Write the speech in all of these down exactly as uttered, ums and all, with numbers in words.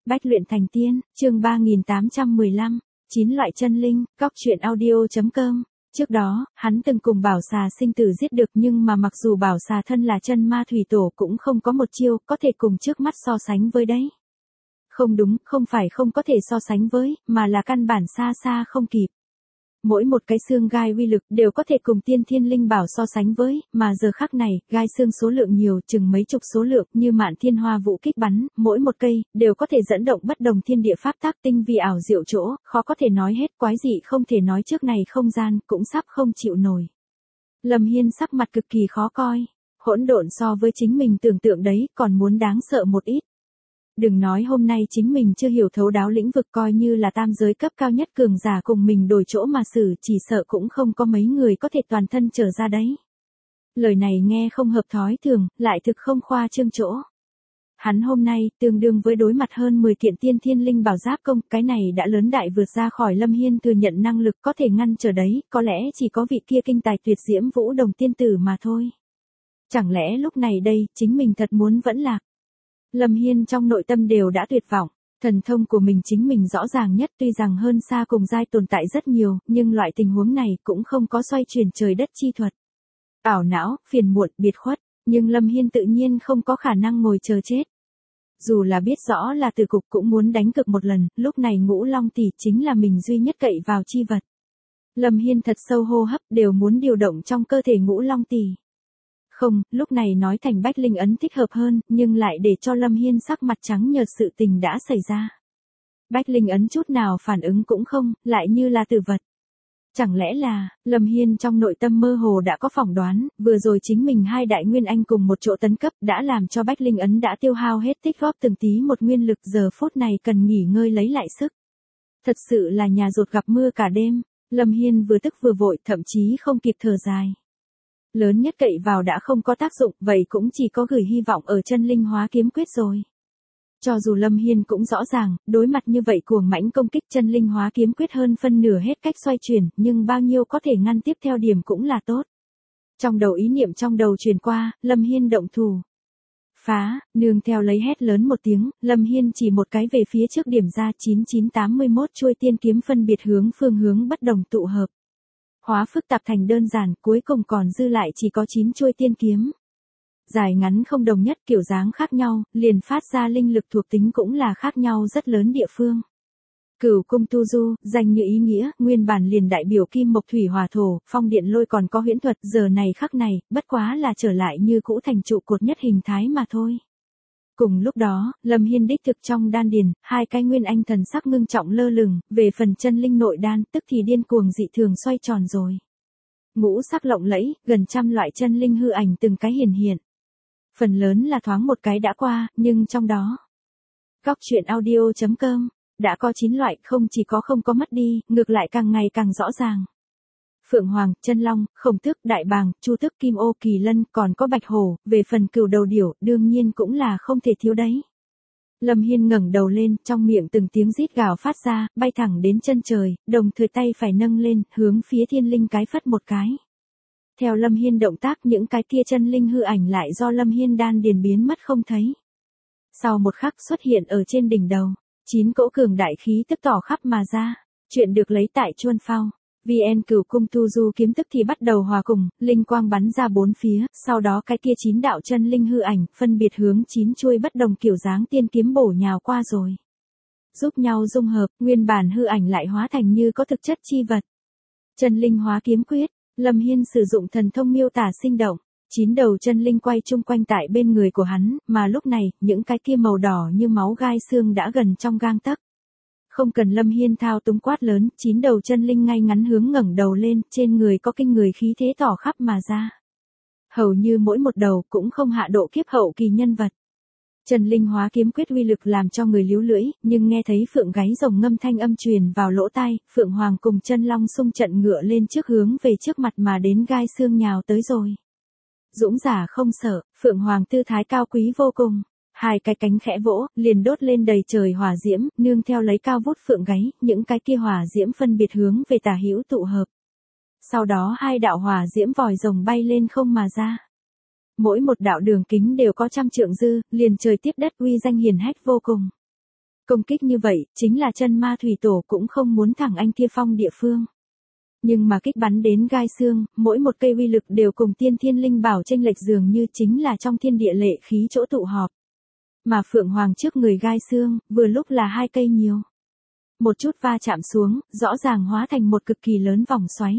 Bách luyện thành tiên, chương ba nghìn tám trăm mười lăm, chín loại chân linh, góc truyện audio chấm com. Trước đó, hắn từng cùng bảo xà sinh tử giết được nhưng mà mặc dù bảo xà thân là chân ma thủy tổ cũng không có một chiêu có thể cùng trước mắt so sánh với đấy. Không đúng, không phải không có thể so sánh với, mà là căn bản xa xa không kịp. Mỗi một cái xương gai uy lực đều có thể cùng tiên thiên linh bảo so sánh với, mà giờ khắc này, gai xương số lượng nhiều chừng mấy chục số lượng như mạn thiên hoa vũ kích bắn, mỗi một cây, đều có thể dẫn động bất đồng thiên địa pháp tác tinh vi ảo diệu chỗ, khó có thể nói hết quái dị không thể nói trước này không gian, cũng sắp không chịu nổi. Lâm Hiên sắc mặt cực kỳ khó coi, hỗn độn so với chính mình tưởng tượng đấy, còn muốn đáng sợ một ít. Đừng nói hôm nay chính mình chưa hiểu thấu đáo lĩnh vực coi như là tam giới cấp cao nhất cường giả cùng mình đổi chỗ mà xử chỉ sợ cũng không có mấy người có thể toàn thân trở ra đấy. Lời này nghe không hợp thói thường, lại thực không khoa trương chỗ. Hắn hôm nay tương đương với đối mặt hơn mười kiện tiên thiên linh bảo giáp công, cái này đã lớn đại vượt ra khỏi Lâm Hiên thừa nhận năng lực có thể ngăn trở đấy, có lẽ chỉ có vị kia kinh tài tuyệt diễm Vũ Đồng tiên tử mà thôi. Chẳng lẽ lúc này đây, chính mình thật muốn vẫn lạc. Lâm Hiên trong nội tâm đều đã tuyệt vọng, thần thông của mình chính mình rõ ràng nhất tuy rằng hơn xa cùng giai tồn tại rất nhiều, nhưng loại tình huống này cũng không có xoay chuyển trời đất chi thuật. Ảo não, phiền muộn, biệt khuất, nhưng Lâm Hiên tự nhiên không có khả năng ngồi chờ chết. Dù là biết rõ là tử cục cũng muốn đánh cực một lần, lúc này Ngũ Long tỷ chính là mình duy nhất cậy vào chi vật. Lâm Hiên thật sâu hô hấp đều muốn điều động trong cơ thể Ngũ Long tỷ. Không, lúc này nói thành Bách Linh ấn thích hợp hơn, nhưng lại để cho Lâm Hiên sắc mặt trắng nhợt sự tình đã xảy ra. Bách Linh ấn chút nào phản ứng cũng không, lại như là tử vật. Chẳng lẽ là, Lâm Hiên trong nội tâm mơ hồ đã có phỏng đoán, vừa rồi chính mình hai đại nguyên anh cùng một chỗ tấn cấp đã làm cho Bách Linh ấn đã tiêu hao hết tích góp từng tí một nguyên lực giờ phút này cần nghỉ ngơi lấy lại sức. Thật sự là nhà rột gặp mưa cả đêm, Lâm Hiên vừa tức vừa vội thậm chí không kịp thở dài. Lớn nhất cậy vào đã không có tác dụng, vậy cũng chỉ có gửi hy vọng ở chân linh hóa kiếm quyết rồi. Cho dù Lâm Hiên cũng rõ ràng, đối mặt như vậy cuồng mãnh công kích chân linh hóa kiếm quyết hơn phân nửa hết cách xoay chuyển, nhưng bao nhiêu có thể ngăn tiếp theo điểm cũng là tốt. Trong đầu ý niệm trong đầu truyền qua, Lâm Hiên động thủ. Phá, nương theo lấy hét lớn một tiếng, Lâm Hiên chỉ một cái về phía trước điểm ra chín chín tám mốt chuôi tiên kiếm phân biệt hướng phương hướng bất đồng tụ hợp. Hóa phức tạp thành đơn giản, cuối cùng còn dư lại chỉ có chín chuôi tiên kiếm. Dài ngắn không đồng nhất, kiểu dáng khác nhau, liền phát ra linh lực thuộc tính cũng là khác nhau rất lớn địa phương. Cửu cung tu du, danh như ý nghĩa, nguyên bản liền đại biểu kim mộc thủy hỏa thổ, phong điện lôi còn có huyễn thuật, giờ này khắc này, bất quá là trở lại như cũ thành trụ cột nhất hình thái mà thôi. Cùng lúc đó, Lâm Hiên đích thực trong đan điền, hai cái nguyên anh thần sắc ngưng trọng lơ lửng, về phần chân linh nội đan, tức thì điên cuồng dị thường xoay tròn rồi. Ngũ sắc lộng lẫy, gần trăm loại chân linh hư ảnh từng cái hiển hiện. Phần lớn là thoáng một cái đã qua, nhưng trong đó. Góc truyện audio chấm com, đã có chín loại, không chỉ có không có mất đi, ngược lại càng ngày càng rõ ràng. Phượng Hoàng, Chân Long, Khổng Tước, Đại Bàng, Chu Tước, Kim Ô, Kỳ Lân, còn có Bạch Hổ, về phần Cửu Đầu Điểu, đương nhiên cũng là không thể thiếu đấy. Lâm Hiên ngẩng đầu lên, trong miệng từng tiếng rít gào phát ra, bay thẳng đến chân trời, đồng thời tay phải nâng lên, hướng phía thiên linh cái phất một cái. Theo Lâm Hiên động tác những cái kia chân linh hư ảnh lại do Lâm Hiên đan điền biến mất không thấy. Sau một khắc xuất hiện ở trên đỉnh đầu, chín cỗ cường đại khí tức tỏ khắp mà ra, chuyện được lấy tại Chuân Phao. vê en Cửu cung tu du kiếm tức thì bắt đầu hòa cùng, linh quang bắn ra bốn phía, sau đó cái kia chín đạo chân linh hư ảnh, phân biệt hướng chín chuôi bất đồng kiểu dáng tiên kiếm bổ nhào qua rồi. Giúp nhau dung hợp, nguyên bản hư ảnh lại hóa thành như có thực chất chi vật. Chân linh hóa kiếm quyết, Lâm Hiên sử dụng thần thông miêu tả sinh động, chín đầu chân linh quay chung quanh tại bên người của hắn, mà lúc này, những cái kia màu đỏ như máu gai xương đã gần trong gang tấc. Không cần Lâm Hiên thao túng quát lớn, chín đầu chân linh ngay ngắn hướng ngẩng đầu lên, trên người có kinh người khí thế tỏ khắp mà ra. Hầu như mỗi một đầu cũng không hạ độ kiếp hậu kỳ nhân vật. Chân linh hóa kiếm quyết uy lực làm cho người líu lưỡi, nhưng nghe thấy phượng gáy rồng ngâm thanh âm truyền vào lỗ tai, Phượng Hoàng cùng Chân Long xung trận ngựa lên trước hướng về trước mặt mà đến gai xương nhào tới rồi. Dũng giả không sợ, Phượng Hoàng tư thái cao quý vô cùng. Hai cái cánh khẽ vỗ, liền đốt lên đầy trời hỏa diễm, nương theo lấy cao vút phượng gáy, những cái kia hỏa diễm phân biệt hướng về tả hữu tụ hợp. Sau đó hai đạo hỏa diễm vòi rồng bay lên không mà ra. Mỗi một đạo đường kính đều có trăm trượng dư, liền trời tiếp đất uy danh hiển hách vô cùng. Công kích như vậy, chính là chân ma thủy tổ cũng không muốn thẳng anh kia phong địa phương. Nhưng mà kích bắn đến gai xương, mỗi một cây uy lực đều cùng tiên thiên linh bảo chênh lệch dường như chính là trong thiên địa lệ khí chỗ tụ họp. Mà Phượng Hoàng trước người gai xương, vừa lúc là hai cây nhiều. Một chút va chạm xuống, rõ ràng hóa thành một cực kỳ lớn vòng xoáy.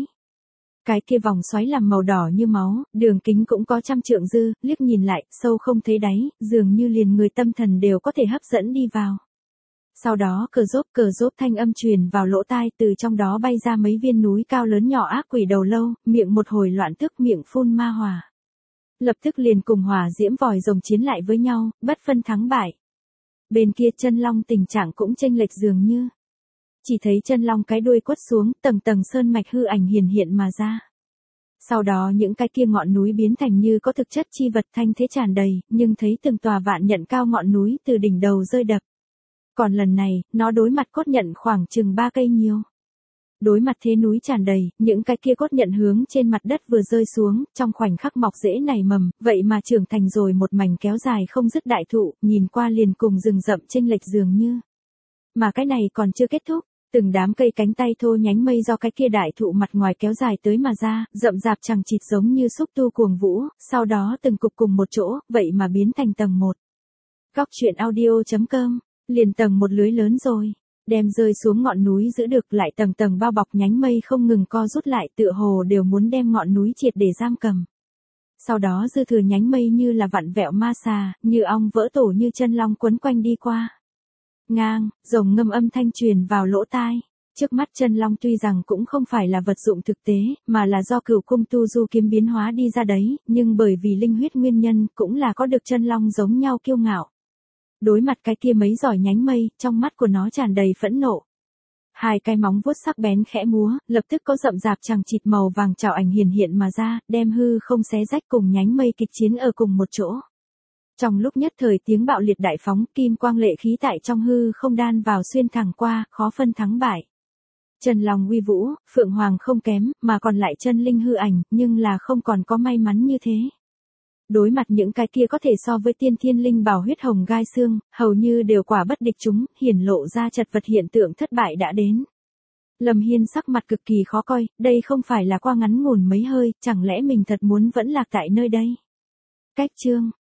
Cái kia vòng xoáy làm màu đỏ như máu, đường kính cũng có trăm trượng dư, liếc nhìn lại, sâu không thấy đáy, dường như liền người tâm thần đều có thể hấp dẫn đi vào. Sau đó cờ rốp cờ rốp thanh âm truyền vào lỗ tai, từ trong đó bay ra mấy viên núi cao lớn nhỏ ác quỷ đầu lâu, miệng một hồi loạn tức miệng phun ma hỏa. Lập tức liền cùng hỏa diễm vòi rồng chiến lại với nhau, bất phân thắng bại. Bên kia chân long tình trạng cũng chênh lệch dường như. Chỉ thấy chân long cái đuôi quất xuống, tầng tầng sơn mạch hư ảnh hiển hiện mà ra. Sau đó những cái kia ngọn núi biến thành như có thực chất chi vật thanh thế tràn đầy, nhưng thấy từng tòa vạn nhận cao ngọn núi từ đỉnh đầu rơi đập. Còn lần này, nó đối mặt cốt nhận khoảng chừng ba cây nhiều. Đối mặt thế núi tràn đầy, những cái kia cốt nhận hướng trên mặt đất vừa rơi xuống, trong khoảnh khắc mọc rễ nảy mầm, vậy mà trưởng thành rồi một mảnh kéo dài không dứt đại thụ, nhìn qua liền cùng rừng rậm chênh lệch dường như. Mà cái này còn chưa kết thúc, từng đám cây cánh tay thô nhánh mây do cái kia đại thụ mặt ngoài kéo dài tới mà ra, rậm rạp chằng chịt giống như xúc tu cuồng vũ, sau đó từng cục cùng một chỗ, vậy mà biến thành tầng một. Góc truyện audio chấm com, liền tầng một lưới lớn rồi. Đem rơi xuống ngọn núi giữ được lại tầng tầng bao bọc nhánh mây không ngừng co rút lại, tựa hồ đều muốn đem ngọn núi triệt để giam cầm. Sau đó dư thừa nhánh mây như là vặn vẹo ma xà, như ong vỡ tổ như chân long quấn quanh đi qua. Ngang, rồng ngâm âm thanh truyền vào lỗ tai. Trước mắt chân long tuy rằng cũng không phải là vật dụng thực tế, mà là do cửu cung tu du kiếm biến hóa đi ra đấy, nhưng bởi vì linh huyết nguyên nhân cũng là có được chân long giống nhau kiêu ngạo. Đối mặt cái kia mấy giỏi nhánh mây, trong mắt của nó tràn đầy phẫn nộ. Hai cái móng vuốt sắc bén khẽ múa, lập tức có rậm rạp chằng chịt màu vàng trảo ảnh hiển hiện mà ra, đem hư không xé rách cùng nhánh mây kịch chiến ở cùng một chỗ. Trong lúc nhất thời tiếng bạo liệt đại phóng, kim quang lệ khí tại trong hư không đan vào xuyên thẳng qua, khó phân thắng bại. Chân long uy vũ, Phượng Hoàng không kém, mà còn lại chân linh hư ảnh, nhưng là không còn có may mắn như thế. Đối mặt những cái kia có thể so với tiên thiên linh bảo huyết hồng gai xương, hầu như đều quả bất địch chúng, hiển lộ ra chật vật hiện tượng thất bại đã đến. Lâm Hiên sắc mặt cực kỳ khó coi, đây không phải là qua ngắn ngủn mấy hơi, chẳng lẽ mình thật muốn vẫn lạc tại nơi đây. Cách chương